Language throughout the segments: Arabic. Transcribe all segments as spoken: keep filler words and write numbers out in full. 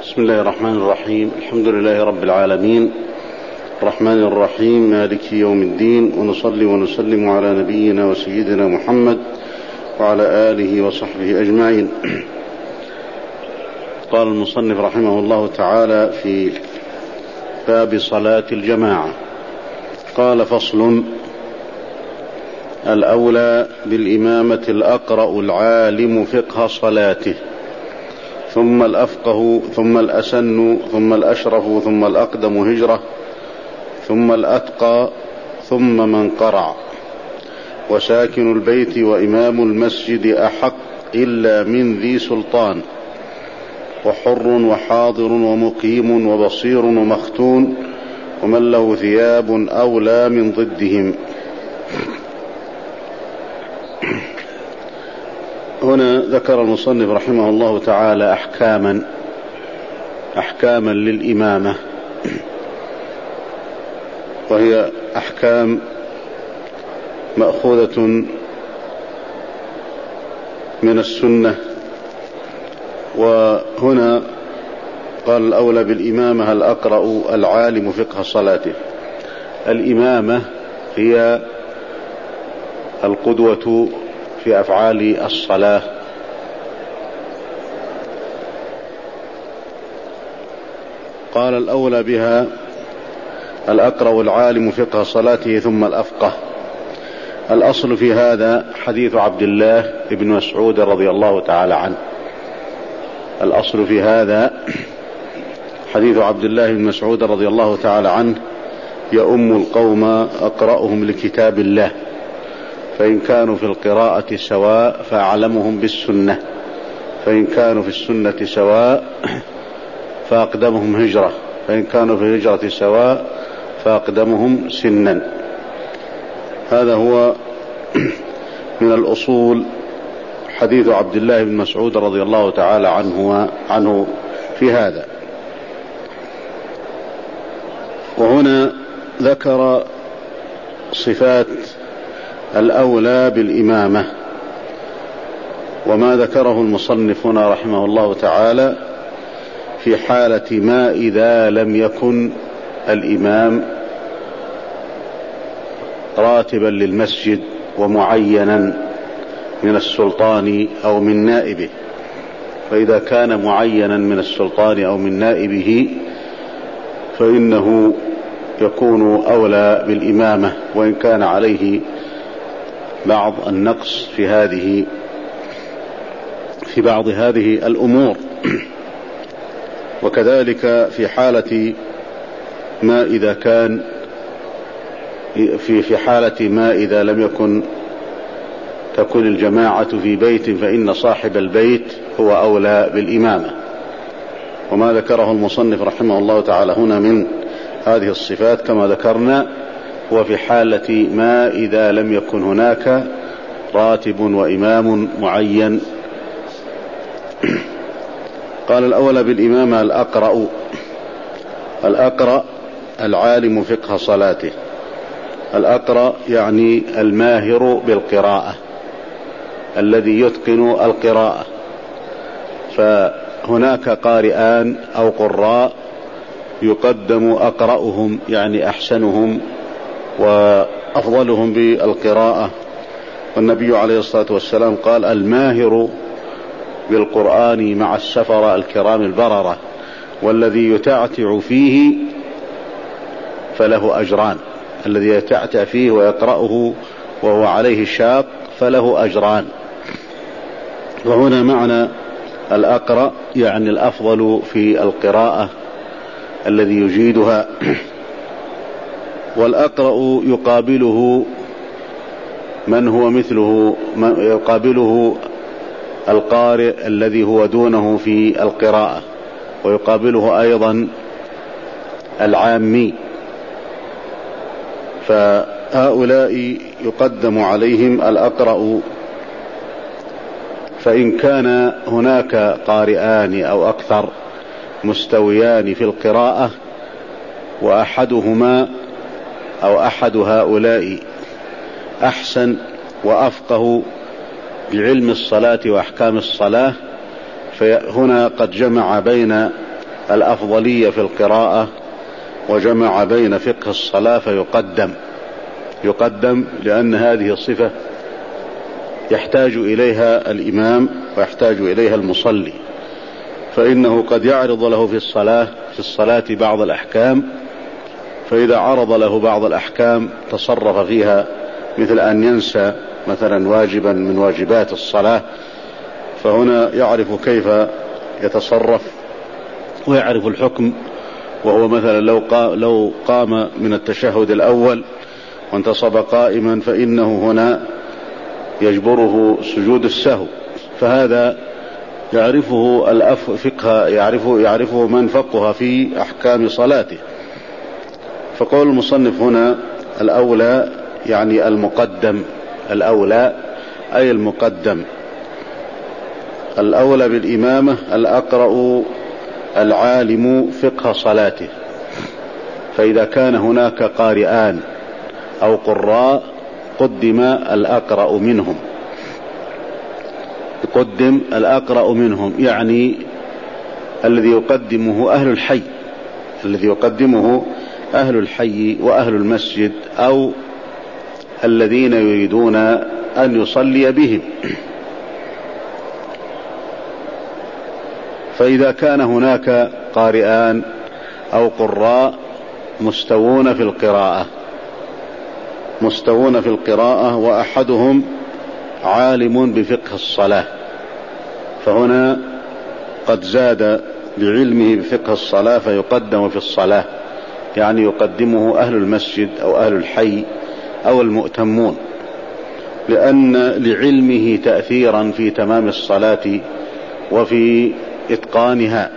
بسم الله الرحمن الرحيم. الحمد لله رب العالمين الرحمن الرحيم مالك يوم الدين، ونصلي ونسلم على نبينا وسيدنا محمد وعلى آله وصحبه أجمعين. قال المصنف رحمه الله تعالى في باب صلاة الجماعة، قال: فصل: الأولى بالإمامة الأقرأ العالم فقه صلاته، ثم الأفقه، ثم الأسن، ثم الأشرف، ثم الأقدم هجرة، ثم الأتقى، ثم من قرع. وساكن البيت وإمام المسجد أحق إلا من ذي سلطان، وحر وحاضر ومقيم وبصير ومختون، ومن له ثياب أولى من ضدهم. هنا ذكر المصنف رحمه الله تعالى أحكاما أحكاما للإمامة، وهي أحكام مأخوذة من السنة. وهنا قال: الأولى بالإمامة الأقرأ العالم فقه صلاته. الإمامة هي القدوة في أفعال الصلاة، قال: الأولى بها الأقرأ العالم فقه صلاته ثم الأفقه. الأصل في هذا حديث عبد الله بن مسعود رضي الله تعالى عنه. الأصل في هذا حديث عبد الله بن مسعود رضي الله تعالى عنه: يؤم القوم أقرأهم لكتاب الله، فإن كانوا في القراءة سواء فأعلمهم بالسنة، فإن كانوا في السنة سواء فأقدمهم هجرة، فإن كانوا في الهجرة سواء فأقدمهم سنا. هذا هو من الأصول حديث عبد الله بن مسعود رضي الله تعالى عنه عنه في هذا. وهنا ذكر صفات الأولى بالإمامة، وما ذكره المصنف هنا رحمه الله تعالى في حالة ما إذا لم يكن الإمام راتبا للمسجد ومعينا من السلطان أو من نائبه. فإذا كان معينا من السلطان أو من نائبه فإنه يكون أولى بالإمامة، وإن كان عليه بعض النقص في هذه في بعض هذه الأمور. وكذلك في حالة ما إذا كان في في حالة ما إذا لم يكن تكون الجماعة في بيت، فإن صاحب البيت هو أولى بالإمامة. وما ذكره المصنف رحمه الله تعالى هنا من هذه الصفات كما ذكرنا هو في حالة ما إذا لم يكن هناك راتب وإمام معين. قال: الأولى بالإمامة الأقرأ الأقرأ العالم فقه صلاته. الأقرأ يعني الماهر بالقراءة، الذي يتقن القراءة. فهناك قارئان أو قراء يقدم أقرأهم يعني أحسنهم وأفضلهم بالقراءة. والنبي عليه الصلاة والسلام قال: الماهر بالقرآن مع السفر الكرام البررة، والذي يتعتع فيه فله أجران. الذي يتعتع فيه ويقرأه وهو عليه شاق فله أجران. وهنا معنى الأقرأ يعني الأفضل في القراءة الذي يجيدها. والأقرأ يقابله من هو مثله، يقابله القارئ الذي هو دونه في القراءة، ويقابله أيضا العامي. فهؤلاء يقدم عليهم الأقرأ. فإن كان هناك قارئان أو أكثر مستويان في القراءة، وأحدهما أو أحد هؤلاء أحسن وأفقه بعلم الصلاة وأحكام الصلاة، فهنا قد جمع بين الأفضلية في القراءة وجمع بين فقه الصلاة فيقدم يقدم لأن هذه الصفة يحتاج إليها الإمام ويحتاج إليها المصلي، فإنه قد يعرض له في الصلاة في الصلاة بعض الأحكام، فإذا عرض له بعض الأحكام تصرف فيها، مثل أن ينسى مثلا واجبا من واجبات الصلاة، فهنا يعرف كيف يتصرف ويعرف الحكم. وهو مثلا لو لو قام من التشهد الأول وانتصب قائما فإنه هنا يجبره سجود السهو، فهذا يعرفه الأف فقه يعرفه يعرفه من فقه في أحكام صلاته. فقول المصنف هنا الأولى يعني المقدم، الأولى أي المقدم، الأولى بالإمامة الأقرأ العالم فقه صلاته. فإذا كان هناك قارئان أو قراء قدم الأقرأ منهم، يقدم الأقرأ منهم، يعني الذي يقدمه أهل الحي، الذي يقدمه أهل الحي وأهل المسجد أو الذين يريدون أن يصلي بهم. فإذا كان هناك قارئان أو قراء مستوون في القراءة مستوون في القراءة وأحدهم عالم بفقه الصلاة، فهنا قد زاد بعلمه بفقه الصلاة فيقدم في الصلاة، يعني يقدمه أهل المسجد أو أهل الحي أو المؤتمون، لأن لعلمه تأثيرا في تمام الصلاة وفي إتقانها.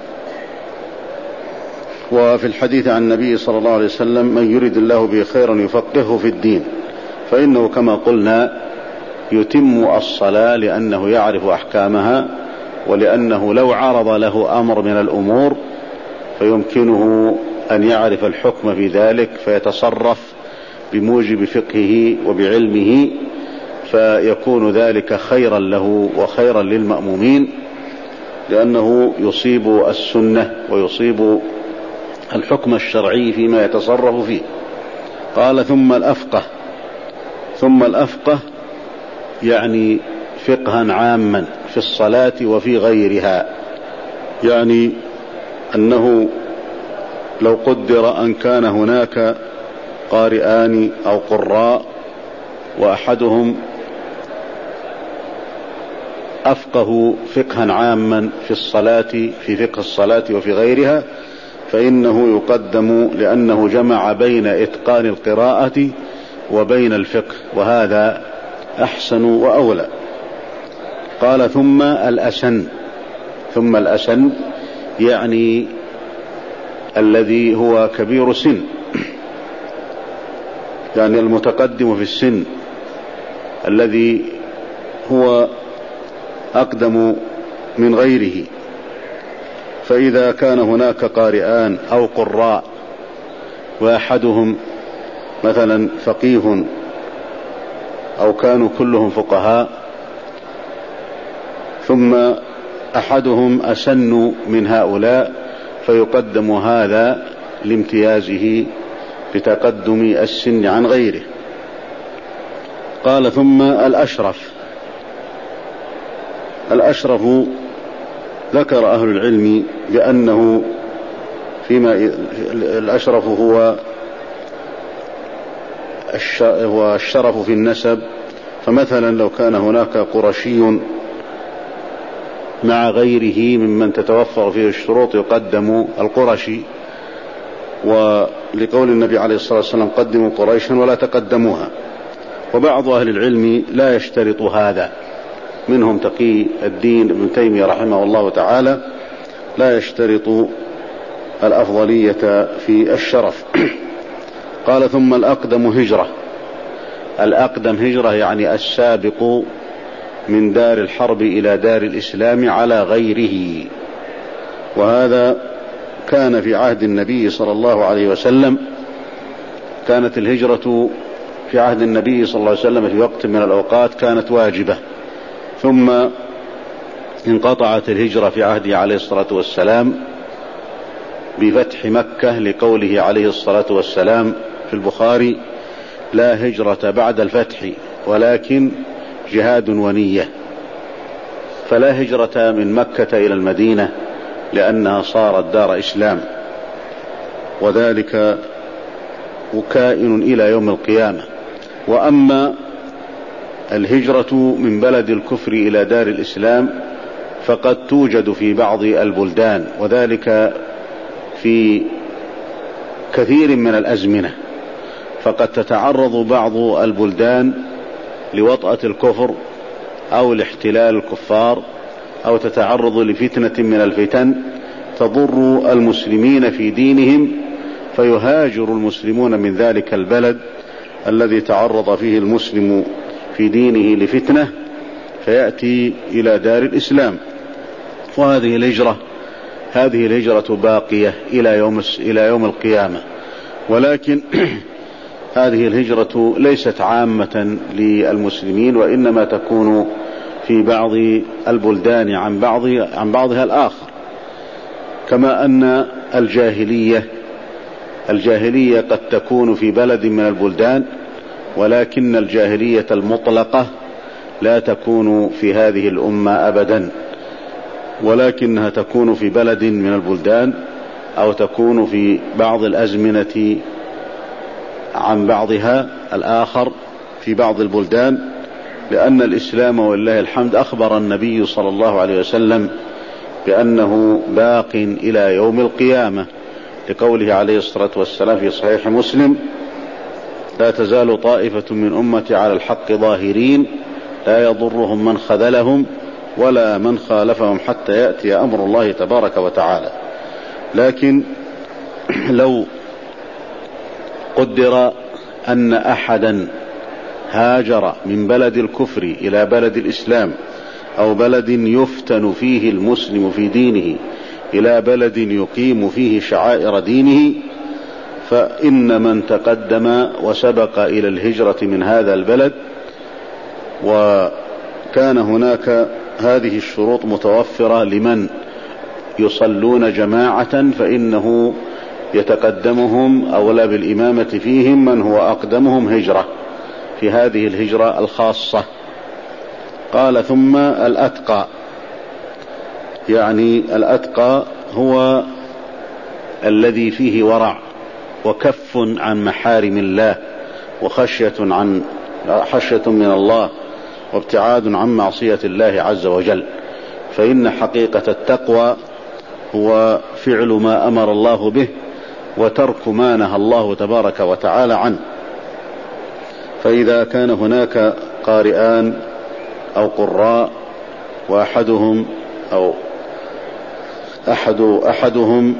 وفي الحديث عن النبي صلى الله عليه وسلم: من يريد الله به خيرا يفقهه في الدين، فإنه كما قلنا يتم الصلاة لأنه يعرف أحكامها، ولأنه لو عرض له أمر من الأمور فيمكنه أن يعرف الحكم في ذلك فيتصرف بموجب فقهه وبعلمه، فيكون ذلك خيرا له وخيرا للمأمومين، لأنه يصيب السنة ويصيب الحكم الشرعي فيما يتصرف فيه. قال: ثم الأفقه. ثم الأفقه يعني فقها عاما في الصلاة وفي غيرها، يعني أنه لو قدر أن كان هناك قارئان أو قراء وأحدهم أفقه فقها عاما في الصلاة في فقه الصلاة وفي غيرها، فإنه يقدم لأنه جمع بين إتقان القراءة وبين الفقه، وهذا أحسن وأولى. قال: ثم الأسن. ثم الأسن يعني الذي هو كبير سن، يعني المتقدم في السن، الذي هو أقدم من غيره. فإذا كان هناك قارئان أو قراء وأحدهم مثلا فقيه أو كانوا كلهم فقهاء، ثم أحدهم أسن من هؤلاء، فيقدم هذا لامتيازه بتقدم السن عن غيره. قال: ثم الأشرف. الأشرف ذكر أهل العلم بأنه فيما الأشرف هو الشرف في النسب، فمثلا لو كان هناك قرشي مع غيره ممن تتوفر فيه الشروط يقدم القرشي، ولقول النبي عليه الصلاة والسلام: قدموا قريشا ولا تقدموها. وبعض أهل العلم لا يشترط هذا، منهم تقي الدين ابن تيمية رحمه الله تعالى لا يشترط الأفضلية في الشرف. قال: ثم الأقدم هجرة. الأقدم هجرة يعني السابق من دار الحرب إلى دار الإسلام على غيره، وهذا كان في عهد النبي صلى الله عليه وسلم. كانت الهجرة في عهد النبي صلى الله عليه وسلم في وقت من الأوقات كانت واجبة، ثم انقطعت الهجرة في عهده عليه الصلاة والسلام، بفتح مكة لقوله عليه الصلاة والسلام في البخاري: لا هجرة بعد الفتح ولكن جهاد ونية. فلا هجرة من مكة إلى المدينة لأنها صارت دار إسلام، وذلك كائن إلى يوم القيامة. وأما الهجرة من بلد الكفر إلى دار الإسلام فقد توجد في بعض البلدان، وذلك في كثير من الأزمنة. فقد تتعرض بعض البلدان لوطأة الكفر أو لاحتلال الكفار، أو تتعرض لفتنة من الفتن تضر المسلمين في دينهم، فيهاجر المسلمون من ذلك البلد الذي تعرض فيه المسلم في دينه لفتنة فيأتي إلى دار الإسلام. وهذه الهجرة هذه الهجرة باقية إلى يوم إلى يوم القيامة، ولكن هذه الهجرة ليست عامة للمسلمين، وإنما تكون في بعض البلدان عن بعض عن بعضها الآخر. كما أن الجاهلية الجاهلية قد تكون في بلد من البلدان، ولكن الجاهلية المطلقة لا تكون في هذه الأمة أبدا، ولكنها تكون في بلد من البلدان، أو تكون في بعض الأزمنة عن بعضها الآخر في بعض البلدان، لأن الإسلام ولله الحمد أخبر النبي صلى الله عليه وسلم بأنه باق إلى يوم القيامة، لقوله عليه الصلاة والسلام في صحيح مسلم: لا تزال طائفة من أمتي على الحق ظاهرين لا يضرهم من خذلهم ولا من خالفهم حتى يأتي أمر الله تبارك وتعالى. لكن لو قدر أن أحدا هاجر من بلد الكفر إلى بلد الإسلام، أو بلد يفتن فيه المسلم في دينه إلى بلد يقيم فيه شعائر دينه، فإن من تقدم وسبق إلى الهجرة من هذا البلد وكان هناك هذه الشروط متوفرة لمن يصلون جماعة، فإنه يتقدمهم أولى بالإمامة فيهم من هو أقدمهم هجرة في هذه الهجرة الخاصة. قال: ثم الأتقى، يعني الأتقى هو الذي فيه ورع وكف عن محارم الله وخشية عن خشية من الله وابتعاد عن معصية الله عز وجل. فإن حقيقة التقوى هو فعل ما أمر الله به وترك ما نهى الله تبارك وتعالى عنه. فإذا كان هناك قارئان أو قراء، وأحدهم أو أحد أحدهم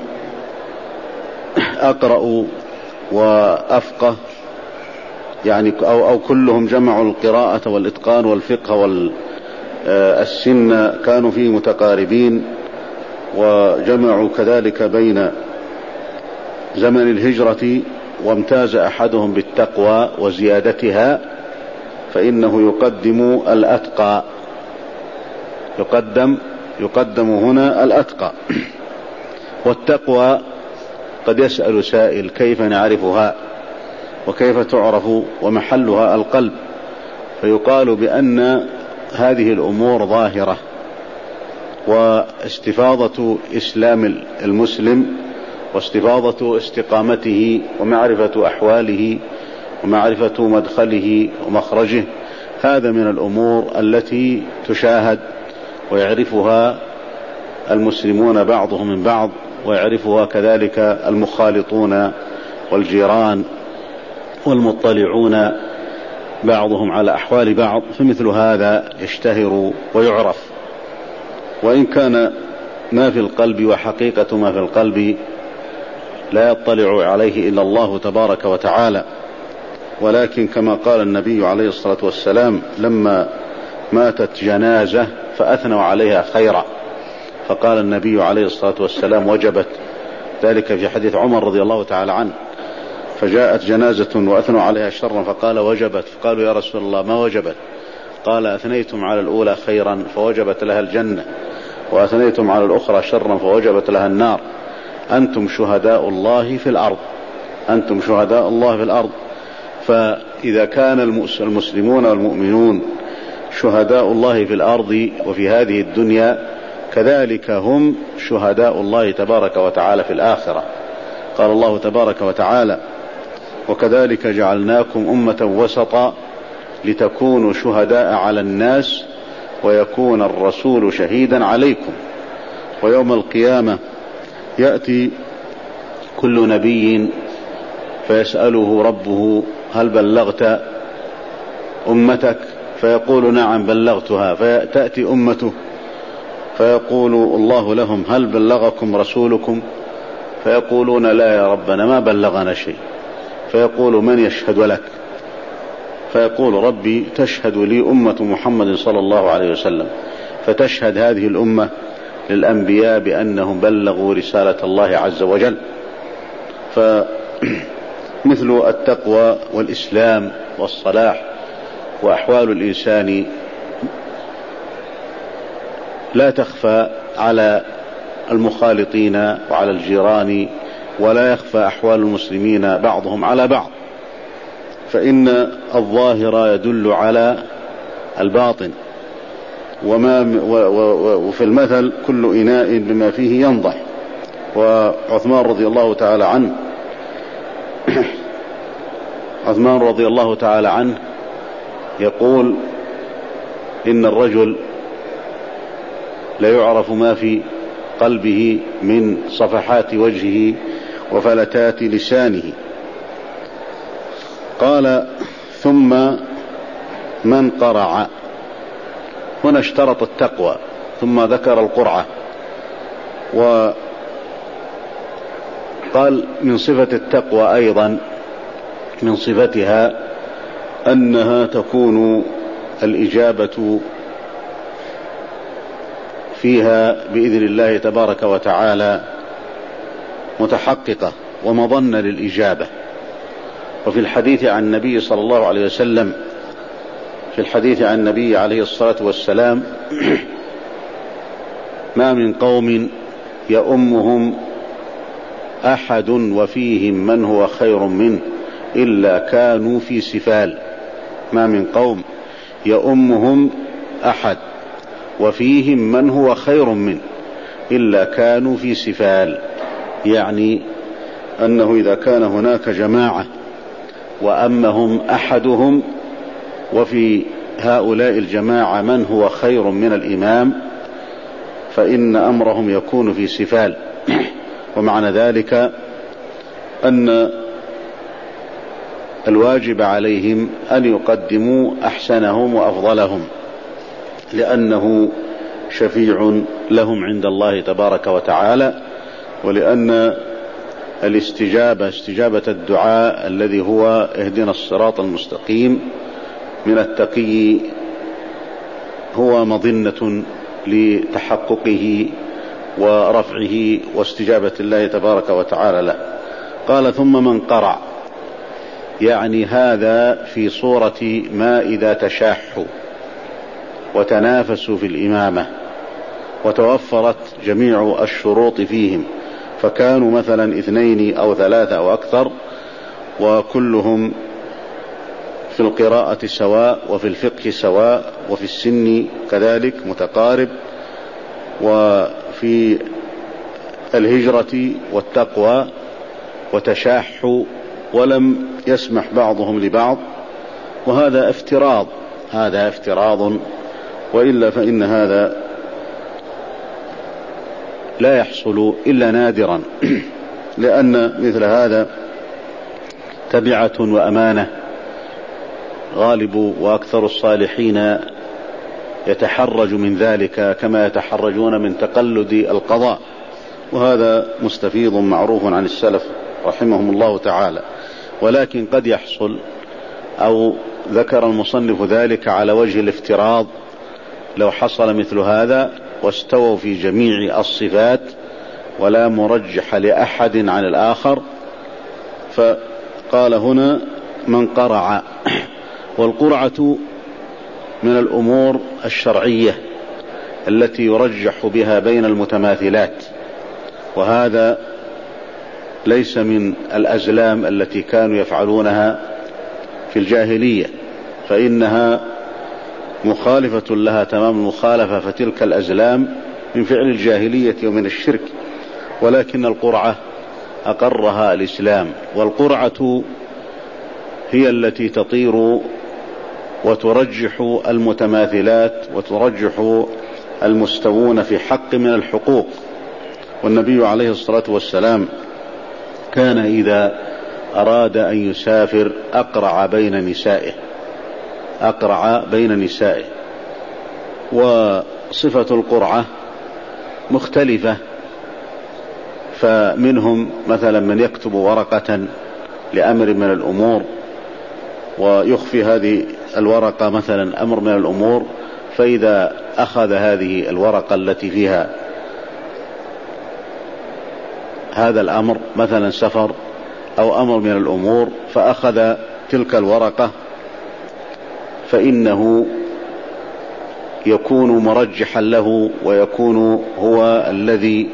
أقرأ وأفقه، يعني أو, أو كلهم جمعوا القراءة والإتقان والفقه والسن، كانوا فيه متقاربين، وجمعوا كذلك بين زمن الهجرة، وامتاز أحدهم بالتقوى وزيادتها، فإنه يقدم الأتقى يقدم يقدم هنا الأتقى. والتقوى قد يسأل سائل: كيف نعرفها وكيف تعرف ومحلها القلب؟ فيقال بأن هذه الأمور ظاهرة، واستفاضة إسلام المسلم واستفاضة استقامته ومعرفة أحواله ومعرفة مدخله ومخرجه، هذا من الأمور التي تشاهد ويعرفها المسلمون بعضهم من بعض، ويعرفها كذلك المخالطون والجيران والمطلعون بعضهم على أحوال بعض، فمثل هذا يشتهر ويعرف. وإن كان ما في القلب وحقيقة ما في القلب لا يطلع عليه إلا الله تبارك وتعالى، ولكن كما قال النبي عليه الصلاة والسلام لما ماتت جنازة فأثنوا عليها خيرا، فقال النبي عليه الصلاة والسلام: وجبت. ذلك في حديث عمر رضي الله تعالى عنه. فجاءت جنازة وأثنوا عليها شرا فقال: وجبت. فقالوا: يا رسول الله ما وجبت؟ قال: أثنيتم على الأولى خيرا فوجبت لها الجنة، وأثنيتم على الأخرى شرا فوجبت لها النار. أنتم شهداء الله في الأرض، أنتم شهداء الله في الأرض. فإذا كان المسلمون والمؤمنون شهداء الله في الأرض وفي هذه الدنيا، كذلك هم شهداء الله تبارك وتعالى في الآخرة. قال الله تبارك وتعالى: وكذلك جعلناكم أمة وسطا لتكونوا شهداء على الناس ويكون الرسول شهيدا عليكم. ويوم القيامة يأتي كل نبي فيسأله ربه: هل بلغت أمتك؟ فيقول: نعم بلغتها. فتأتي أمته فيقول الله لهم: هل بلغكم رسولكم؟ فيقولون: لا يا ربنا ما بلغنا شيء. فيقول: من يشهد لك؟ فيقول: ربي تشهد لي أمة محمد صلى الله عليه وسلم. فتشهد هذه الأمة للأنبياء بأنهم بلغوا رسالة الله عز وجل. فمثل التقوى والإسلام والصلاح وأحوال الإنسان لا تخفى على المخالطين وعلى الجيران، ولا يخفى أحوال المسلمين بعضهم على بعض، فإن الظاهر يدل على الباطن. وما وفي المثل: كل إناء بما فيه ينضح. وعثمان رضي الله تعالى عنه عثمان رضي الله تعالى عنه يقول: إن الرجل لا يعرف ما في قلبه من صفحات وجهه وفلتات لسانه. قال: ثم من قرع. هنا اشترط التقوى ثم ذكر القرعة، وقال من صفة التقوى أيضا من صفتها أنها تكون الإجابة فيها بإذن الله تبارك وتعالى متحققة ومظنة للإجابة. وفي الحديث عن النبي صلى الله عليه وسلم في الحديث عن النبي عليه الصلاة والسلام: ما من قوم يؤمهم أحد وفيهم من هو خير منه إلا كانوا في سفال. ما من قوم يؤمهم أحد وفيهم من هو خير منه إلا كانوا في سفال. يعني أنه إذا كان هناك جماعة وأمهم أحدهم وفي هؤلاء الجماعة من هو خير من الإمام، فإن أمرهم يكون في سفال. ومعنى ذلك أن الواجب عليهم أن يقدموا أحسنهم وأفضلهم، لأنه شفيع لهم عند الله تبارك وتعالى، ولأن الاستجابة استجابة الدعاء الذي هو اهدنا الصراط المستقيم من التقي هو مظنة لتحققه ورفعه واستجابة الله تبارك وتعالى له. قال: ثم من قرع. يعني هذا في صورة ما إذا تشاحوا وتنافسوا في الإمامة وتوفرت جميع الشروط فيهم، فكانوا مثلا اثنين أو ثلاثة أو أكثر، وكلهم في القراءة سواء وفي الفقه سواء وفي السن كذلك متقارب، وفي الهجرة والتقوى، وتشاحوا ولم يسمح بعضهم لبعض. وهذا افتراض هذا افتراض وإلا فإن هذا لا يحصل إلا نادرا، لأن مثل هذا تبعة وأمانة. غالب وأكثر الصالحين يتحرج من ذلك كما يتحرجون من تقلد القضاء، وهذا مستفيض معروف عن السلف رحمهم الله تعالى. ولكن قد يحصل، أو ذكر المصنف ذلك على وجه الافتراض، لو حصل مثل هذا واستووا في جميع الصفات ولا مرجح لأحد عن الآخر. فقال هنا: من قرع. والقرعة من الأمور الشرعية التي يرجح بها بين المتماثلات، وهذا ليس من الأزلام التي كانوا يفعلونها في الجاهلية، فإنها مخالفة لها تمام المخالفة، فتلك الأزلام من فعل الجاهلية ومن الشرك، ولكن القرعة أقرها الإسلام. والقرعة هي التي تطير وترجح المتماثلات وترجح المستوون في حق من الحقوق. والنبي عليه الصلاة والسلام كان إذا أراد أن يسافر أقرع بين نسائه أقرع بين نسائه وصفة القرعة مختلفة، فمنهم مثلا من يكتب ورقة لأمر من الأمور ويخفي هذه الورقة مثلا أمر من الأمور، فإذا أخذ هذه الورقة التي فيها هذا الأمر مثلا سفر أو أمر من الأمور، فأخذ تلك الورقة، فإنه يكون مرجحا له ويكون هو الذي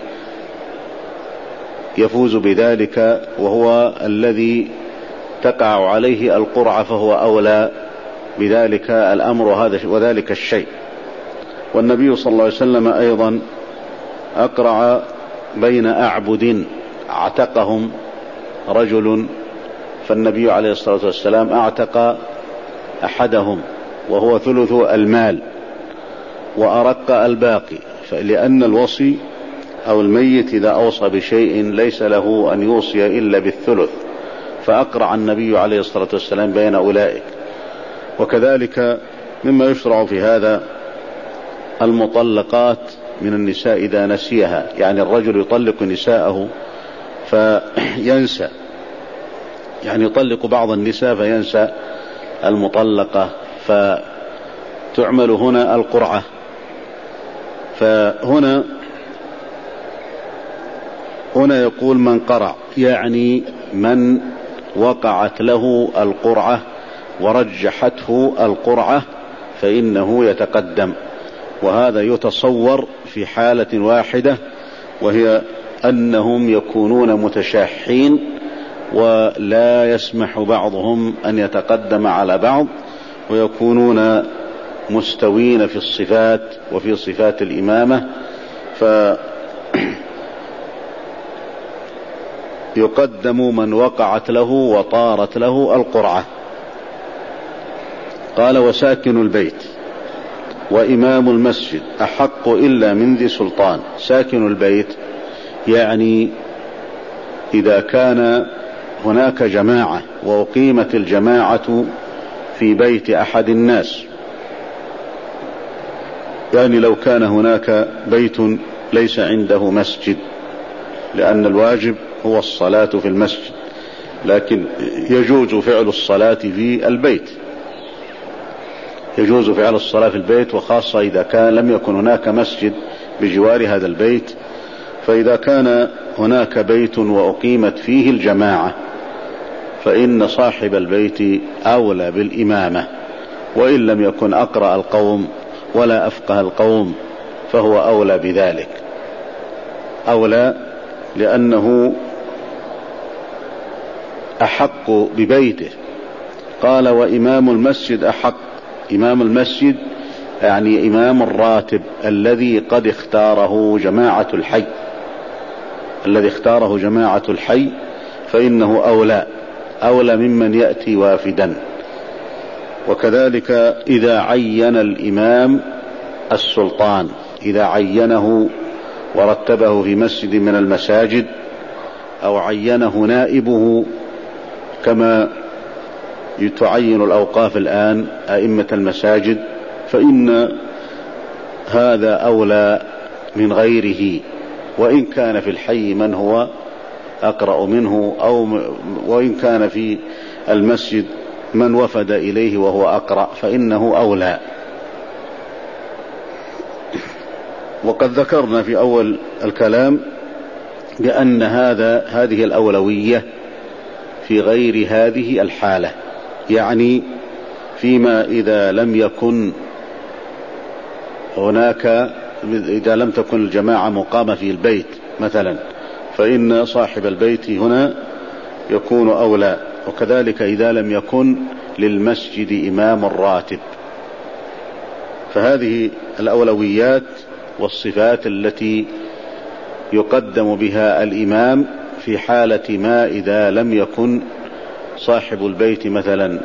يفوز بذلك، وهو الذي تقع عليه القرعة، فهو أولى بذلك الأمر وذلك الشيء. والنبي صلى الله عليه وسلم أيضا أقرع بين أعبد اعتقهم رجل، فالنبي عليه الصلاة والسلام اعتق أحدهم وهو ثلث المال وأرق الباقي، فلأن الوصي أو الميت إذا أوصى بشيء ليس له أن يوصي إلا بالثلث، فأقرع النبي عليه الصلاة والسلام بين أولئك. وكذلك مما يشرع في هذا المطلقات من النساء إذا نسيها، يعني الرجل يطلق نساءه فينسى، يعني يطلق بعض النساء فينسى المطلقة، فتعمل هنا القرعة. فهنا هنا يقول من قرع، يعني من وقعت له القرعة ورجحته القرعة فإنه يتقدم. وهذا يتصور في حالة واحدة، وهي أنهم يكونون متشاحين ولا يسمح بعضهم أن يتقدم على بعض، ويكونون مستوين في الصفات وفي صفات الإمامة، فيقدم من وقعت له وطارت له القرعة. قال وساكن البيت وإمام المسجد أحق إلا من ذي سلطان. ساكن البيت يعني إذا كان هناك جماعة وأقيمت الجماعة في بيت أحد الناس، يعني لو كان هناك بيت ليس عنده مسجد، لأن الواجب هو الصلاة في المسجد، لكن يجوز فعل الصلاة في البيت، يجوز فعل الصلاة في البيت، وخاصة إذا كان لم يكن هناك مسجد بجوار هذا البيت. فإذا كان هناك بيت وأقيمت فيه الجماعة فإن صاحب البيت أولى بالإمامة، وإن لم يكن أقرأ القوم ولا أفقه القوم فهو أولى بذلك، أولى لأنه أحق ببيته. قال وإمام المسجد أحق. إمام المسجد يعني إمام الراتب الذي قد اختاره جماعة الحي، الذي اختاره جماعة الحي فإنه أولى أولى ممن يأتي وافدا. وكذلك إذا عين الإمام السلطان، إذا عينه ورتبه في مسجد من المساجد أو عينه نائبه، كما يتعين الأوقاف الآن أئمة المساجد، فإن هذا أولى من غيره، وإن كان في الحي من هو أقرأ منه، أو وإن كان في المسجد من وفد إليه وهو أقرأ فإنه أولى. وقد ذكرنا في أول الكلام بأن هذا هذه الأولوية في غير هذه الحالة، يعني فيما إذا لم يكن هناك، إذا لم تكن الجماعة مقامة في البيت مثلا، فإن صاحب البيت هنا يكون أولى. وكذلك إذا لم يكن للمسجد إمام راتب. فهذه الأولويات والصفات التي يقدم بها الإمام في حالة ما إذا لم يكن صاحب البيت مثلا،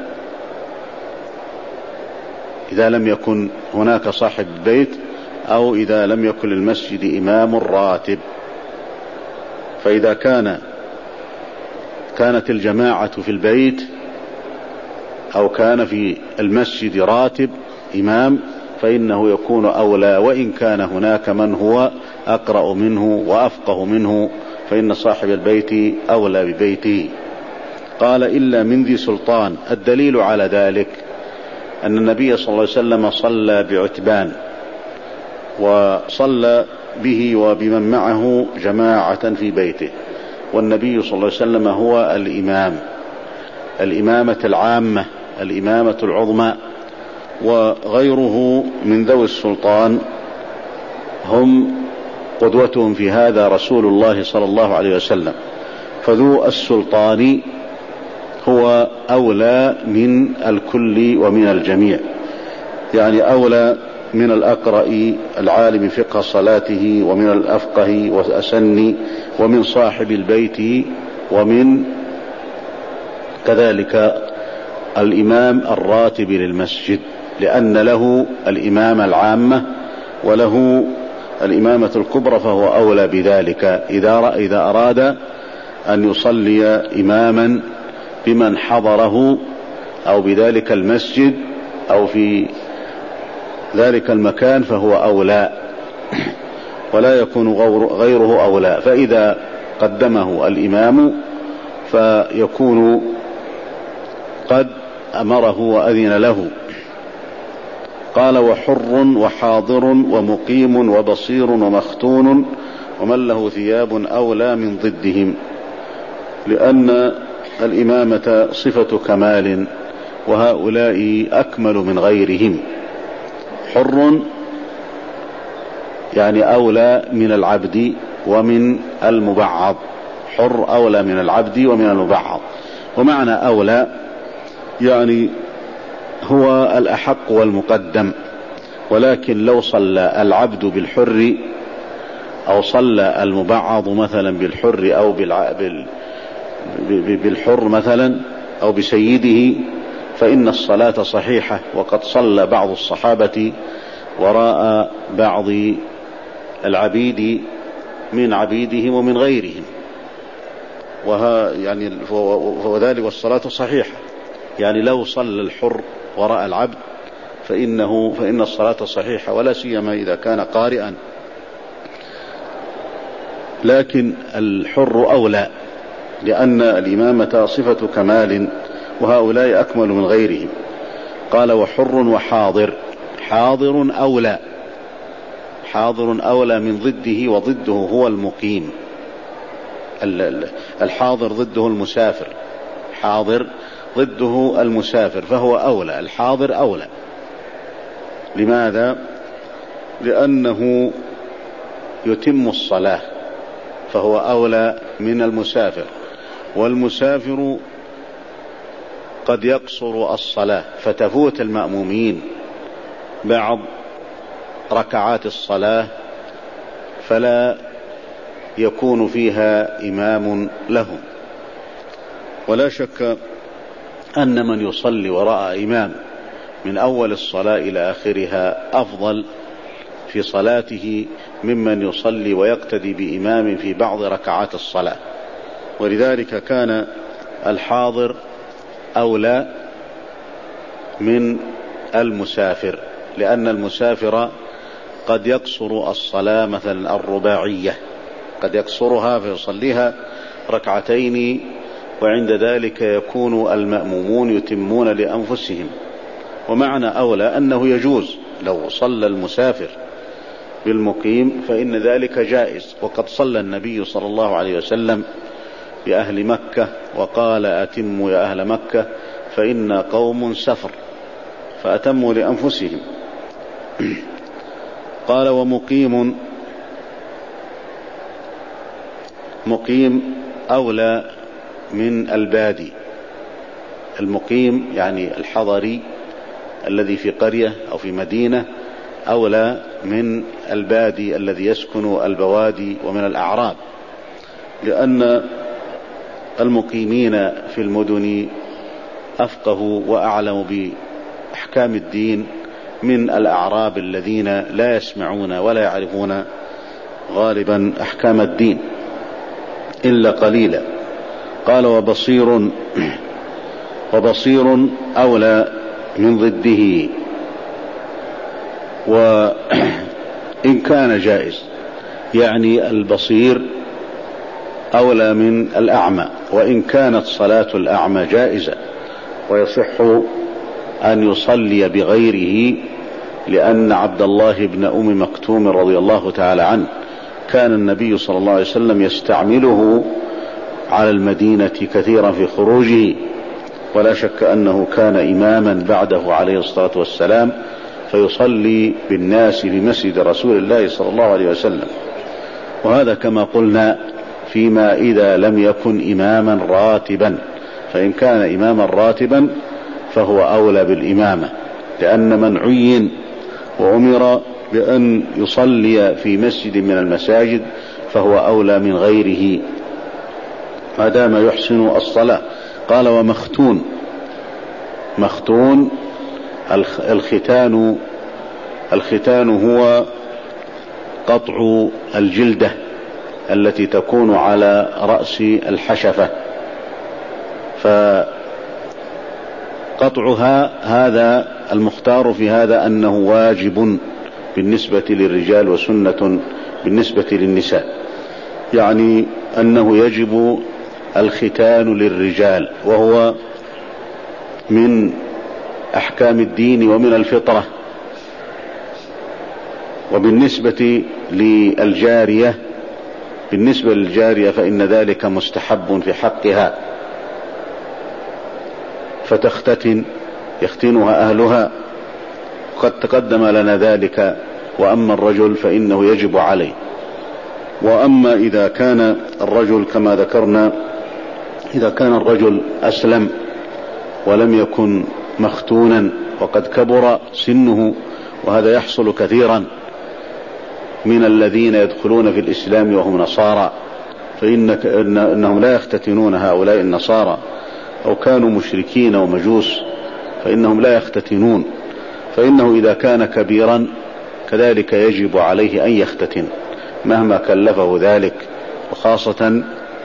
إذا لم يكن هناك صاحب البيت أو إذا لم يكن للمسجد إمام راتب. فإذا كان كانت الجماعة في البيت أو كان في المسجد راتب إمام فإنه يكون أولى، وإن كان هناك من هو أقرأ منه وأفقه منه فإن صاحب البيت أولى ببيته. قال إلا من ذي سلطان. الدليل على ذلك أن النبي صلى الله عليه وسلم صلى بعتبان وصلى به وبمن معه جماعة في بيته، والنبي صلى الله عليه وسلم هو الإمام، الإمامة العامة، الإمامة العظمى، وغيره من ذوي السلطان هم قدوتهم في هذا رسول الله صلى الله عليه وسلم. فذو السلطان هو أولى من الكل ومن الجميع، يعني أولى من الأقرأ العالم فقه صلاته ومن الأفقه والأسن ومن صاحب البيت ومن كذلك الإمام الراتب للمسجد، لأن له الإمامة العامة وله الإمامة الكبرى، فهو أولى بذلك إذا أراد أن يصلي إماما بمن حضره أو بذلك المسجد أو في ذلك المكان فهو أولى، ولا يكون غيره أولى. فإذا قدمه الإمام فيكون قد أمره وأذن له. قال وحر وحاضر ومقيم وبصير ومختون ومن له ثياب أولى من ضدهم، لأن الإمامة صفة كمال وهؤلاء أكمل من غيرهم. حر يعني أولى من العبد ومن المبعض، حر أولى من العبد ومن المبعض. ومعنى أولى يعني هو الأحق والمقدم، ولكن لو صلى العبد بالحر أو صلى المبعض مثلا بالحر أو بالحر مثلا أو بسيده فإن الصلاة صحيحة. وقد صلى بعض الصحابة وراء بعض العبيد من عبيدهم ومن غيرهم، وها يعني وذلك والصلاة صحيحة. يعني لو صلى الحر وراء العبد فإنه فإن الصلاة صحيحة، ولا سيما إذا كان قارئا. لكن الحر أولى لأن الإمامة صفة كمال وهؤلاء أكمل من غيرهم. قال وحر وحاضر. حاضر أولى، حاضر أولى من ضده، وضده هو المقيم. الحاضر ضده المسافر، حاضر ضده المسافر، فهو أولى. الحاضر أولى. لماذا؟ لأنه يتم الصلاة فهو أولى من المسافر، والمسافر قد يقصر الصلاة فتفوت المأمومين بعض ركعات الصلاة فلا يكون فيها إمام لهم. ولا شك أن من يصلي وراء إمام من أول الصلاة إلى آخرها أفضل في صلاته ممن يصلي ويقتدي بإمام في بعض ركعات الصلاة. ولذلك كان الحاضر أولى من المسافر، لأن المسافر قد يقصر الصلاة مثلا الرباعية، قد يقصرها فيصليها ركعتين، وعند ذلك يكون المأمومون يتمون لأنفسهم. ومعنى أولى أنه يجوز لو صلى المسافر بالمقيم فإن ذلك جائز. وقد صلى النبي صلى الله عليه وسلم بأهل مكة وقال أتموا يا أهل مكة فإن قوم سفر، فأتموا لأنفسهم. قال ومقيم المقيم أولى من البادي. المقيم يعني الحضري الذي في قرية أو في مدينة أولى من البادي الذي يسكن البوادي ومن الأعراب، لأن المقيمين في المدن أفقهوا وأعلموا بأحكام الدين من الأعراب الذين لا يسمعون ولا يعرفون غالبا أحكام الدين إلا قليلا. قال وبصير وبصير أولى من ضده، وإن كان جائز، يعني البصير أولى من الأعمى، وإن كانت صلاة الأعمى جائزة ويصح أن يصلي بغيره، لأن عبد الله بن أم مكتوم رضي الله تعالى عنه كان النبي صلى الله عليه وسلم يستعمله على المدينة كثيرا في خروجه، ولا شك أنه كان إماما بعده عليه الصلاة والسلام، فيصلي بالناس في مسجد رسول الله صلى الله عليه وسلم. وهذا كما قلنا فيما إذا لم يكن إماما راتبا، فإن كان إماما راتبا فهو أولى بالإمامة، لأن من عين وأمر بأن يصلي في مسجد من المساجد فهو أولى من غيره ما دام يحسن الصلاة. قال ومختون، مختون الختان الختان هو قطع الجلدة التي تكون على رأس الحشفة، فقطعها هذا المختار في هذا أنه واجب بالنسبة للرجال وسنة بالنسبة للنساء، يعني أنه يجب الختان للرجال، وهو من أحكام الدين ومن الفطرة. وبالنسبة للجارية بالنسبة للجارية فإن ذلك مستحب في حقها، فتختتن يختنها أهلها، قد تقدم لنا ذلك. وأما الرجل فإنه يجب عليه. وأما إذا كان الرجل كما ذكرنا، إذا كان الرجل أسلم ولم يكن مختونا وقد كبر سنه، وهذا يحصل كثيرا من الذين يدخلون في الإسلام وهم نصارى، فإنهم لا يختتنون هؤلاء النصارى، أو كانوا مشركين ومجوس فإنهم لا يختتنون، فإنه إذا كان كبيرا كذلك يجب عليه أن يختتن مهما كلفه ذلك، وخاصة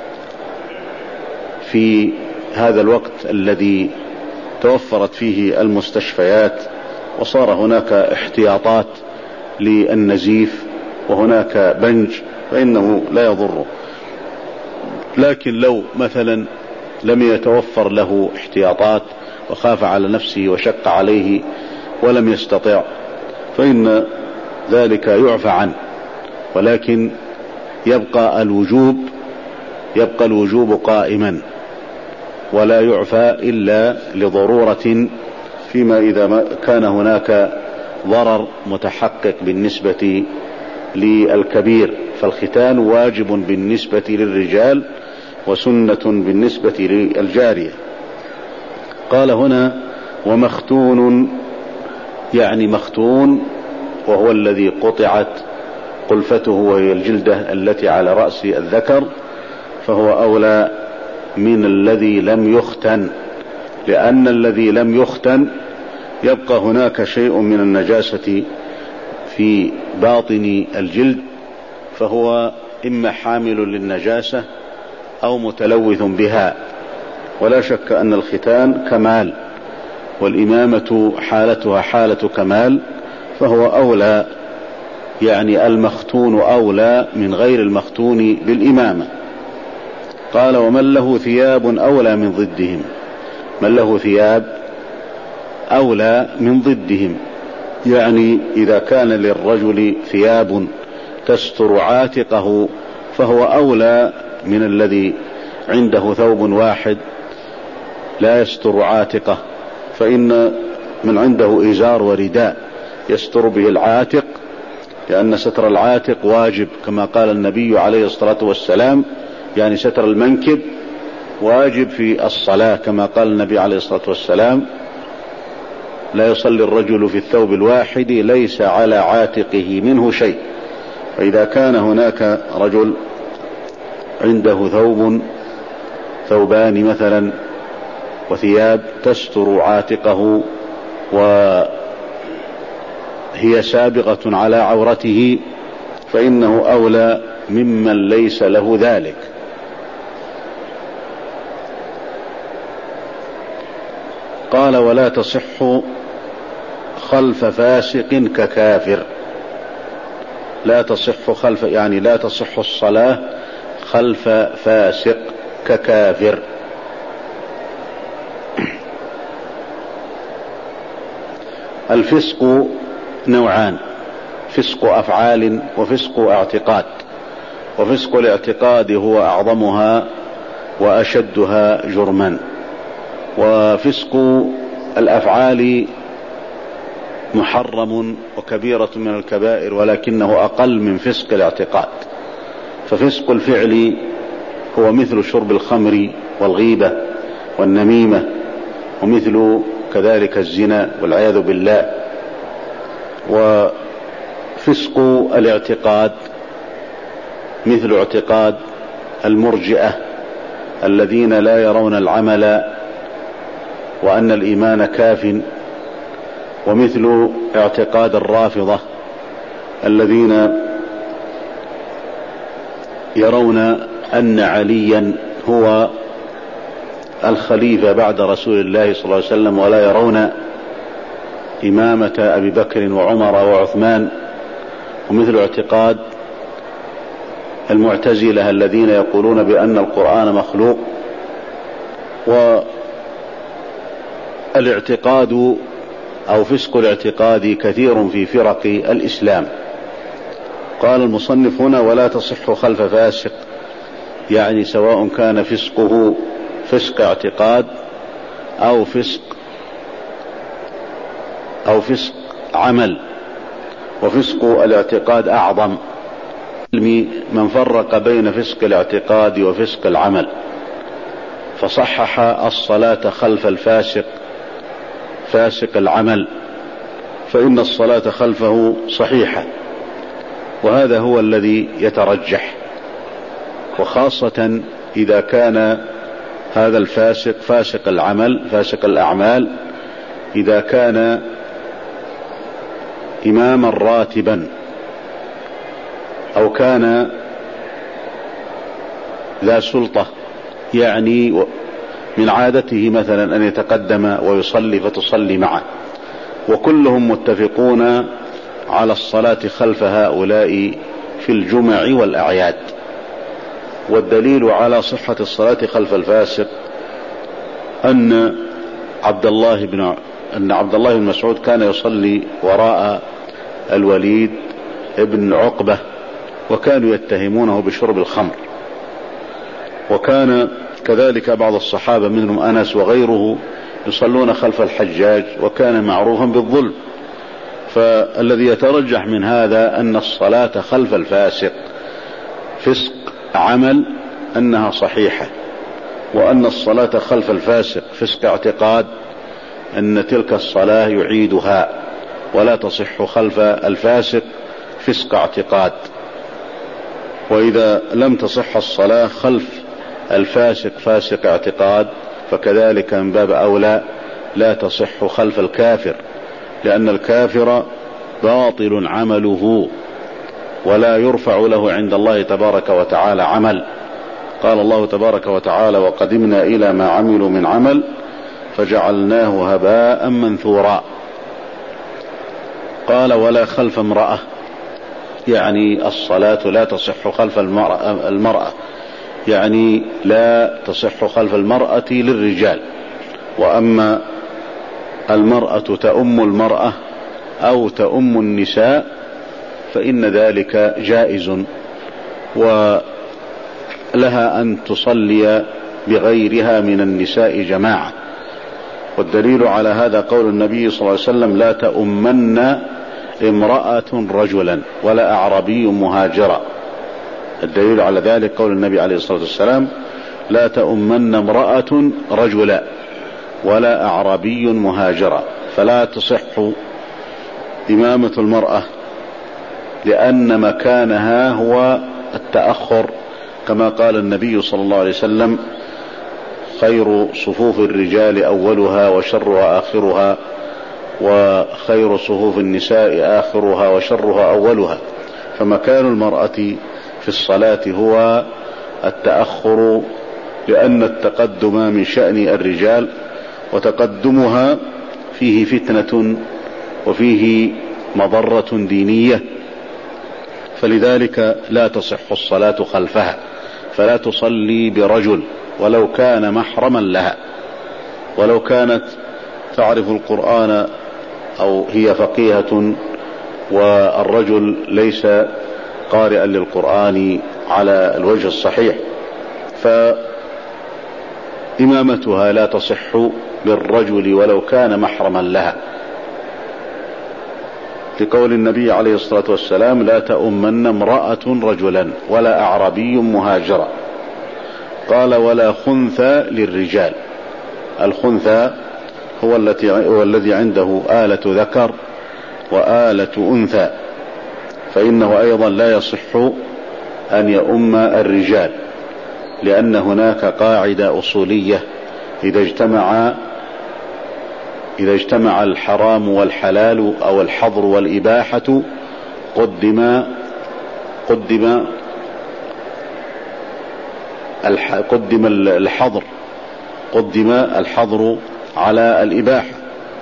في هذا الوقت الذي توفرت فيه المستشفيات وصار هناك احتياطات للنزيف وهناك بنج، فإنه لا يضره. لكن لو مثلا لم يتوفر له احتياطات وخاف على نفسه وشق عليه ولم يستطع، فإن ذلك يعفى عنه، ولكن يبقى الوجوب يبقى الوجوب قائما، ولا يعفى إلا لضرورة، فيما إذا كان هناك ضرر متحقق بالنسبة للكبير، فالختان واجب بالنسبة للرجال وسنة بالنسبة للجارية. قال هنا ومختون، يعني مختون وهو الذي قطعت قلفته وهي الجلدة التي على رأس الذكر، فهو أولى من الذي لم يختن، لأن الذي لم يختن يبقى هناك شيء من النجاسة في باطن الجلد، فهو إما حامل للنجاسة أو متلوث بها. ولا شك أن الختان كمال، والإمامة حالتها حالة كمال، فهو أولى، يعني المختون أولى من غير المختون بالإمامة. قال ومن له ثياب أولى من ضدهم، من له ثياب أولى من ضدهم، يعني إذا كان للرجل ثياب تستر عاتقه فهو أولى من الذي عنده ثوب واحد لا يستر عاتقه، فإن من عنده إزار ورداء يستر به العاتق، لأن ستر العاتق واجب كما قال النبي عليه الصلاة والسلام يعني ستر المنكب واجب في الصلاة، كما قال النبي عليه الصلاة والسلام: لا يصلي الرجل في الثوب الواحد ليس على عاتقه منه شيء. فإذا كان هناك رجل عنده ثوب ثوبان مثلا وثياب تستر عاتقه وهي سابغة على عورته، فإنه أولى ممن ليس له ذلك. قال: ولا تصح خلف فاسق ككافر. لا تصح خلف يعني لا تصح الصلاة خلف فاسق ككافر. الفسق نوعان: فسق أفعال وفسق اعتقاد. وفسق الاعتقاد هو أعظمها وأشدها جرما، وفسق الأفعال محرم وكبيرة من الكبائر ولكنه أقل من فسق الاعتقاد. ففسق الفعل هو مثل شرب الخمر والغيبة والنميمة، ومثل كذلك الزنا والعياذ بالله. وفسق الاعتقاد مثل اعتقاد المرجئة الذين لا يرون العمل وأن الإيمان كاف، ومثل اعتقاد الرافضة الذين يرون أن عليا هو الخليفة بعد رسول الله صلى الله عليه وسلم، ولا يرون إمامة أبي بكر وعمر وعثمان. ومثل اعتقاد المعتزلة الذين يقولون بأن القرآن مخلوق. والاعتقاد أو فسق الاعتقاد كثير في فرق الإسلام. قال المصنف هنا: ولا تصح خلف فاسق، يعني سواء كان فسقه فسق اعتقاد أو فسق أو فسق عمل. وفسق الاعتقاد أعظم من فرق بين فسق الاعتقاد وفسق العمل، فصحح الصلاة خلف الفاسق فاسق العمل، فإن الصلاة خلفه صحيحة، وهذا هو الذي يترجح. وخاصة إذا كان هذا الفاسق فاسق العمل فاسق الأعمال إذا كان إماما راتبا أو كان ذا سلطة، يعني من عادته مثلا أن يتقدم ويصلي فتصلي معه، وكلهم متفقون على الصلاة خلف هؤلاء في الجمع والأعياد. والدليل على صحة الصلاة خلف الفاسق أن عبد الله بن أن عبد الله بن مسعود كان يصلي وراء الوليد ابن عقبة، وكانوا يتهمونه بشرب الخمر. وكان كذلك بعض الصحابة منهم أنس وغيره يصلون خلف الحجاج، وكان معروفا بالظلم. فالذي يترجح من هذا أن الصلاة خلف الفاسق فسق عمل أنها صحيحة، وأن الصلاة خلف الفاسق فسق اعتقاد أن تلك الصلاة يعيدها، ولا تصح خلف الفاسق فسق اعتقاد. وإذا لم تصح الصلاة خلف الفاسق فاسق اعتقاد فكذلك من باب أولى لا تصح خلف الكافر، لأن الكافر باطل عمله ولا يرفع له عند الله تبارك وتعالى عمل. قال الله تبارك وتعالى: وقدمنا إلى ما عملوا من عمل فجعلناه هباء منثورا. قال: ولا خلف امرأة، يعني الصلاة لا تصح خلف المرأة, المرأة يعني لا تصح خلف المرأة للرجال، وأما المرأة تؤم المرأة أو تؤم النساء فإن ذلك جائز، ولها أن تصلي بغيرها من النساء جماعة. والدليل على هذا قول النبي صلى الله عليه وسلم: لا تؤمن امرأة رجلا ولا أعربي مهاجرا. الدليل على ذلك قول النبي عليه الصلاة والسلام: لا تؤمن امرأة رجلا ولا أعرابي مهاجرا. فلا تصح إمامة المرأة، لأن مكانها هو التأخر، كما قال النبي صلى الله عليه وسلم: خير صفوف الرجال أولها وشرها آخرها، وخير صفوف النساء آخرها وشرها أولها. فمكان المرأة في الصلاة هو التأخر، لأن التقدم من شأن الرجال، وتقدمها فيه فتنة وفيه مضرة دينية، فلذلك لا تصح الصلاة خلفها. فلا تصلي برجل ولو كان محرما لها، ولو كانت تعرف القرآن أو هي فقيهة والرجل ليس قارئا للقرآن على الوجه الصحيح، فإمامتها لا تصح بالرجل ولو كان محرما لها، لقول النبي عليه الصلاة والسلام: لا تؤمن امرأة رجلا ولا أعربي مهاجرا. قال: ولا خنثى للرجال. الخنثى هو التي هو الذي عنده آلة ذكر وآلة أنثى، فإنه أيضا لا يصح أن يؤم الرجال، لأن هناك قاعدة أصولية: إذا اجتمع إذا اجتمع الحرام والحلال أو الحظر والإباحة قدم قدم قدم الحظر قدم الحظر على الإباحة.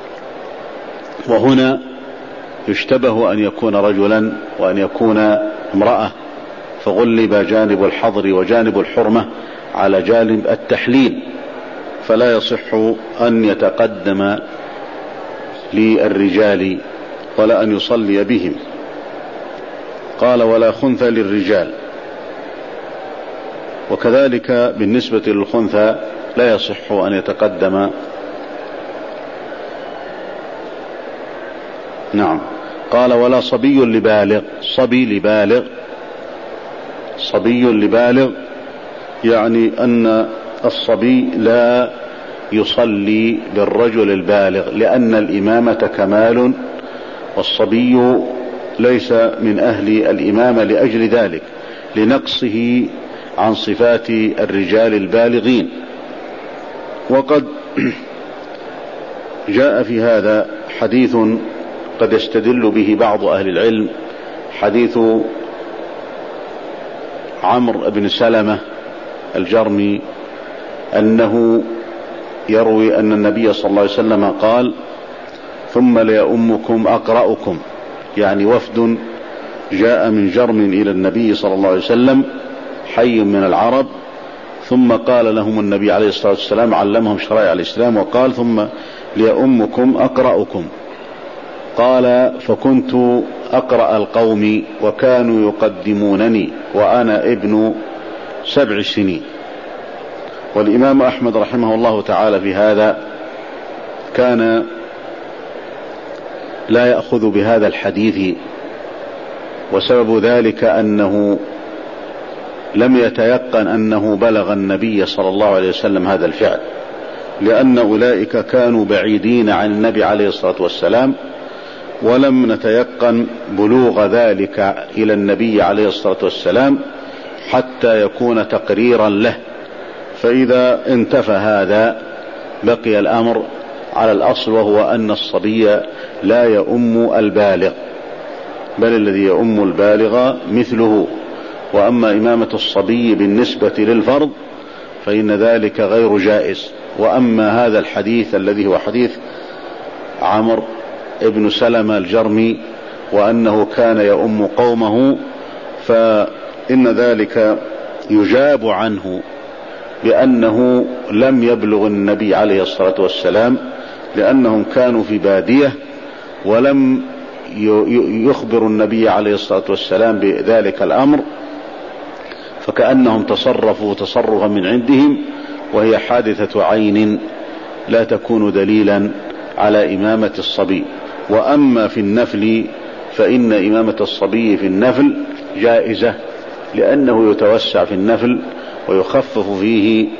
وهنا يشتبه أن يكون رجلا وأن يكون امرأة، فغلب جانب الحظر وجانب الحرمة على جانب التحليل، فلا يصح أن يتقدم للرجال ولا أن يصلي بهم. قال: ولا خنثى للرجال. وكذلك بالنسبة للخنثى لا يصح أن يتقدم. نعم. قال: ولا صبي لبالغ. صبي لبالغ صبي لبالغ يعني أن الصبي لا يصلي بالرجل البالغ، لأن الإمامة كمال، والصبي ليس من أهل الإمامة لأجل ذلك، لنقصه عن صفات الرجال البالغين. وقد جاء في هذا حديث قد يستدل به بعض أهل العلم، حديث عمرو بن سلمة الجرمي، أنه يروي أن النبي صلى الله عليه وسلم قال: ثم ليؤمكم أقرأكم، يعني وفد جاء من جرم إلى النبي صلى الله عليه وسلم، حي من العرب، ثم قال لهم النبي عليه الصلاة والسلام، علمهم شرائع الإسلام، وقال: ثم ليؤمكم أقرأكم. قال: فكنت أقرأ القوم وكانوا يقدمونني وأنا ابن سبع سنين. والإمام أحمد رحمه الله تعالى في هذا كان لا يأخذ بهذا الحديث، وسبب ذلك أنه لم يتيقن أنه بلغ النبي صلى الله عليه وسلم هذا الفعل، لأن أولئك كانوا بعيدين عن النبي عليه الصلاة والسلام، ولم نتيقن بلوغ ذلك إلى النبي عليه الصلاة والسلام حتى يكون تقريرا له. فإذا انتفى هذا بقي الأمر على الأصل، وهو أن الصبي لا يؤم البالغ، بل الذي يؤم البالغ مثله. وأما إمامة الصبي بالنسبة للفرض فإن ذلك غير جائز. وأما هذا الحديث الذي هو حديث عمرو ابن سلمة الجرمي، وأنه كان يؤم قومه، فإن ذلك يجاب عنه بأنه لم يبلغ النبي عليه الصلاة والسلام، لأنهم كانوا في بادية ولم يخبر النبي عليه الصلاة والسلام بذلك الأمر، فكأنهم تصرفوا تصرفا من عندهم، وهي حادثة عين لا تكون دليلا على إمامة الصبي. وأما في النفل فإن إمامة الصبي في النفل جائزة، لأنه يتوسع في النفل ويخفف فيه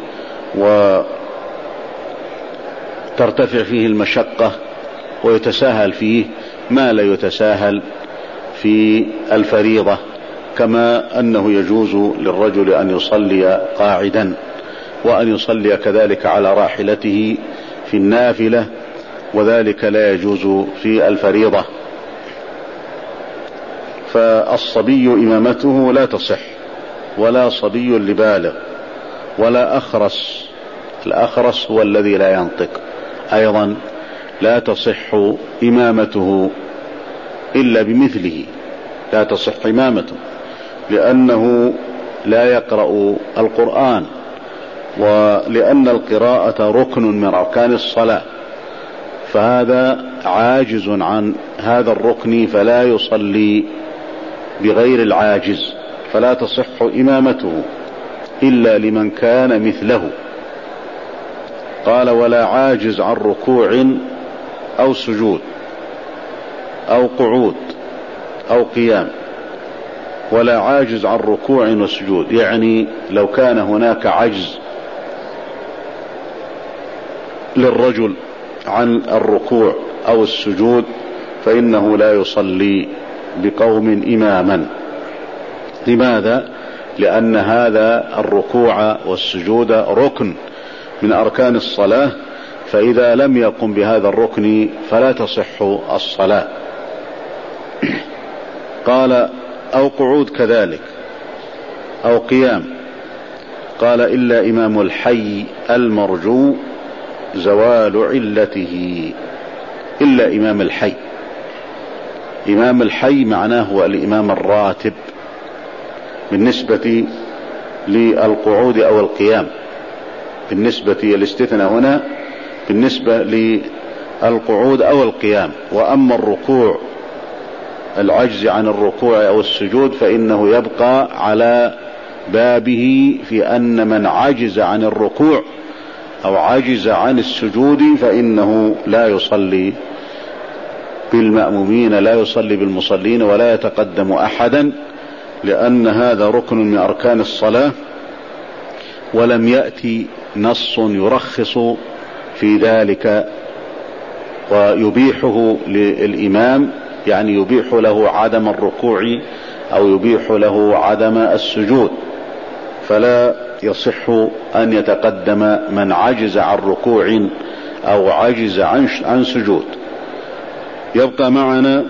وترتفع فيه المشقة ويتساهل فيه ما لا يتساهل في الفريضة، كما أنه يجوز للرجل أن يصلي قاعدا وأن يصلي كذلك على راحلته في النافلة، وذلك لا يجوز في الفريضة. فالصبي إمامته لا تصح، ولا صبي لبالغ، ولا أخرس. الأخرس هو الذي لا ينطق أيضا لا تصح إمامته إلا بمثله، لا تصح إمامته لأنه لا يقرأ القرآن، ولأن القراءة ركن من أركان الصلاة، فهذا عاجز عن هذا الركن فلا يصلي بغير العاجز، فلا تصح إمامته إلا لمن كان مثله. قال: ولا عاجز عن ركوع أو سجود أو قعود أو قيام. ولا عاجز عن ركوع وسجود، يعني لو كان هناك عجز للرجل عن الركوع أو السجود فإنه لا يصلي بقوم إماما. لماذا؟ لأن هذا الركوع والسجود ركن من أركان الصلاة، فإذا لم يقم بهذا الركن فلا تصح الصلاة. قال: أو قعود كذلك أو قيام. قال: إلا إمام الحي المرجو زوال علته. إلا إمام الحي. إمام الحي معناه هو الإمام الراتب بالنسبة للقعود أو القيام، بالنسبة للاستثناء هنا بالنسبة للقعود أو القيام. وأما الركوع، العجز عن الركوع أو السجود، فإنه يبقى على بابه في أن من عجز عن الركوع أو عجز عن السجود فإنه لا يصلي بالمأمومين، لا يصلي بالمصلين، ولا يتقدم أحدا، لأن هذا ركن من أركان الصلاة، ولم يأتي نص يرخص في ذلك ويبيحه للإمام، يعني يبيح له عدم الركوع أو يبيح له عدم السجود، فلا يصح أن يتقدم من عجز عن ركوع أو عجز عن عن سجود. يبقى معنا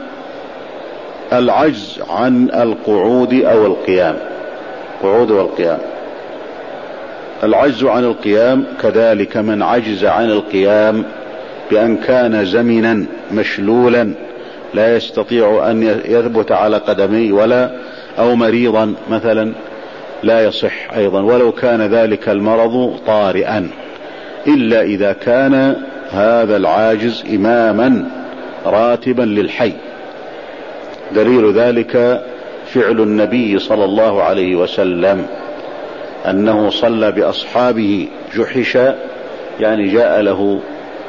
العجز عن القعود أو القيام، قعود والقيام. العجز عن القيام كذلك من عجز عن القيام بأن كان زمنا مشلولا لا يستطيع أن يثبت على قدميه، ولا أو مريضا مثلا لا يصح أيضا، ولو كان ذلك المرض طارئا، إلا إذا كان هذا العاجز إماما راتبا للحي. دليل ذلك فعل النبي صلى الله عليه وسلم، أنه صلى بأصحابه جحشا، يعني جاء له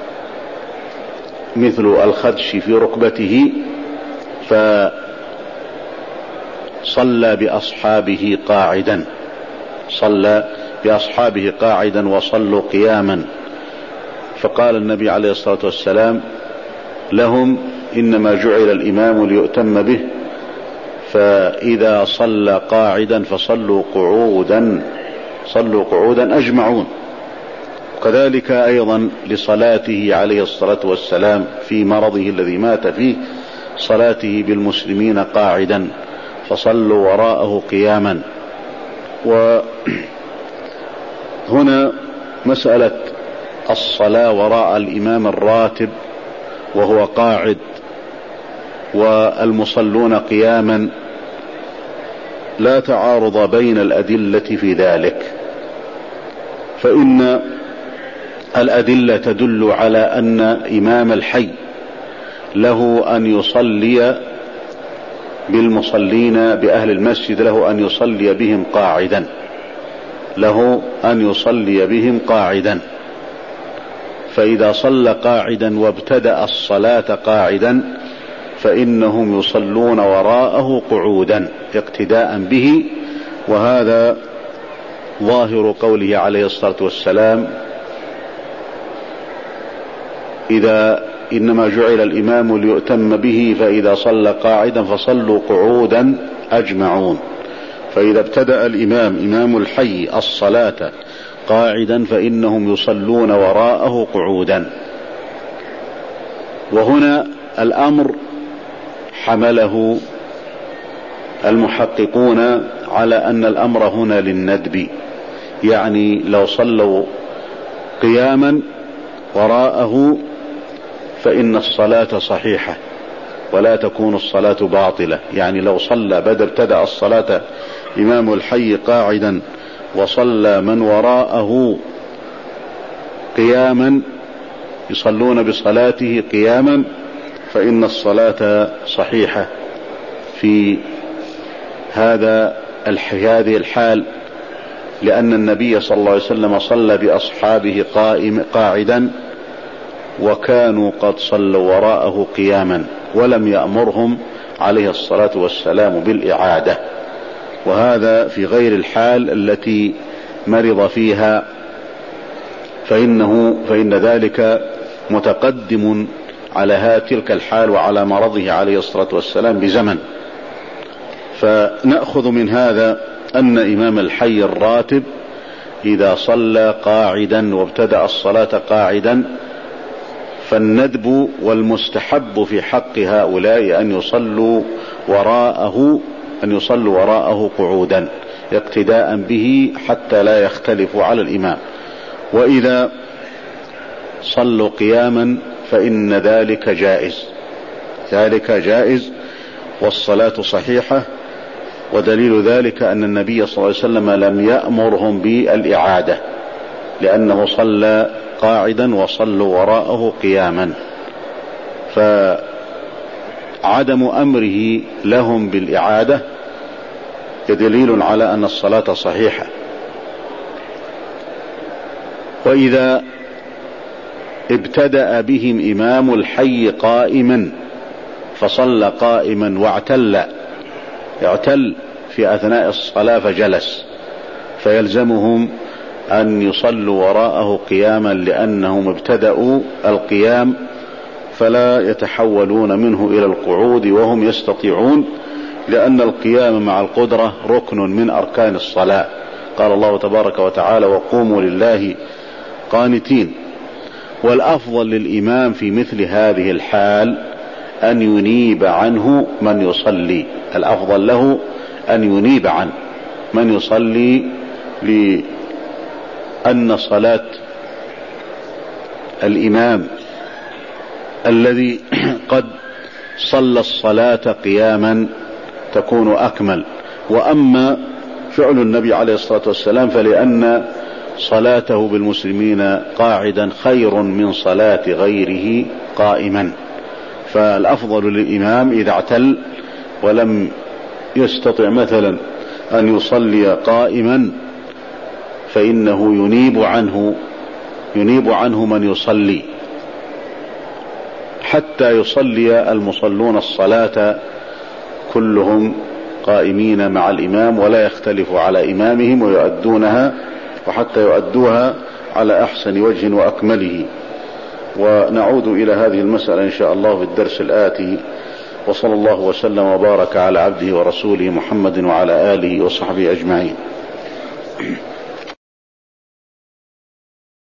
مثل الخدش في ركبته، فصلى بأصحابه قاعدا، صلى بأصحابه قاعدا وصلوا قياما. فقال النبي عليه الصلاة والسلام لهم: إنما جعل الإمام ليؤتم به، فإذا صلى قاعدا فصلوا قعودا، صلوا قعودا أجمعون. وكذلك أيضا لصلاته عليه الصلاة والسلام في مرضه الذي مات فيه، صلاته بالمسلمين قاعدا فصلوا وراءه قياما. وهنا مسألة الصلاة وراء الإمام الراتب وهو قاعد والمصلون قياما لا تعارض بين الأدلة في ذلك، فإن الأدلة تدل على أن إمام الحي له أن يصلي بالمصلين بأهل المسجد، له أن يصلي بهم قاعدا، له أن يصلي بهم قاعدا. فإذا صلى قاعدا وابتدأ الصلاة قاعدا فإنهم يصلون وراءه قعودا اقتداء به، وهذا ظاهر قوله عليه الصلاة والسلام: إذا إنما جعل الإمام ليؤتم به فإذا صلى قاعدا فصلوا قعودا أجمعون. فإذا ابتدأ الإمام إمام الحي الصلاة قاعدا فإنهم يصلون وراءه قعودا. وهنا الأمر حمله المحققون على أن الأمر هنا للندب، يعني لو صلوا قياما وراءه فإن الصلاة صحيحة ولا تكون الصلاة باطلة. يعني لو صلى بدأ ابتدأ الصلاة إمام الحي قاعدا وصلى من وراءه قياما يصلون بصلاته قياما فإن الصلاة صحيحة في هذا هذه الحال، لأن النبي صلى الله عليه وسلم صلى بأصحابه قائم قاعدا وكانوا قد صلوا وراءه قياما ولم يأمرهم عليه الصلاة والسلام بالإعادة. وهذا في غير الحال التي مرض فيها، فإنه فإن ذلك متقدم على تلك الحال وعلى مرضه عليه الصلاة والسلام بزمن. فنأخذ من هذا أن إمام الحي الراتب إذا صلى قاعدا وابتدأ الصلاة قاعدا فالندب والمستحب في حق هؤلاء أن يصلوا وراءه أن يصلوا وراءه قعودا اقتداء به حتى لا يختلفوا على الإمام. وإذا صلوا قياما فإن ذلك جائز، ذلك جائز والصلاة صحيحة. ودليل ذلك أن النبي صلى الله عليه وسلم لم يأمرهم بالإعادة لأنه صلى قاعدا وصلوا وراءه قياما، فعدم أمره لهم بالإعادة دليل على أن الصلاة صحيحة. وإذا ابتدأ بهم إمام الحي قائما فصلى قائما واعتل اعتل في أثناء الصلاة فجلس، فيلزمهم أن يصلوا وراءه قياما لأنهم ابتدأوا القيام فلا يتحولون منه إلى القعود وهم يستطيعون، لأن القيام مع القدرة ركن من أركان الصلاة. قال الله تبارك وتعالى: وقوموا لله قانتين. والأفضل للإمام في مثل هذه الحال أن ينيب عنه من يصلي، الأفضل له أن ينيب عن من يصلي، لأن صلاة الإمام الذي قد صلى الصلاة قياما تكون أكمل. وأما فعل النبي عليه الصلاة والسلام فلأن صلاته بالمسلمين قاعدا خير من صلاة غيره قائما، فالأفضل للإمام إذا اعتل ولم يستطع مثلا أن يصلي قائما فإنه ينيب عنه ينيب عنه من يصلي حتى يصلي المصلون الصلاة كلهم قائمين مع الإمام ولا يختلف على إمامهم ويؤدونها، وحتى يؤدوها على أحسن وجه وأكمله. ونعود إلى هذه المسألة إن شاء الله في الدرس الآتي. وصلى الله وسلم وبارك على عبده ورسوله محمد وعلى آله وصحبه أجمعين.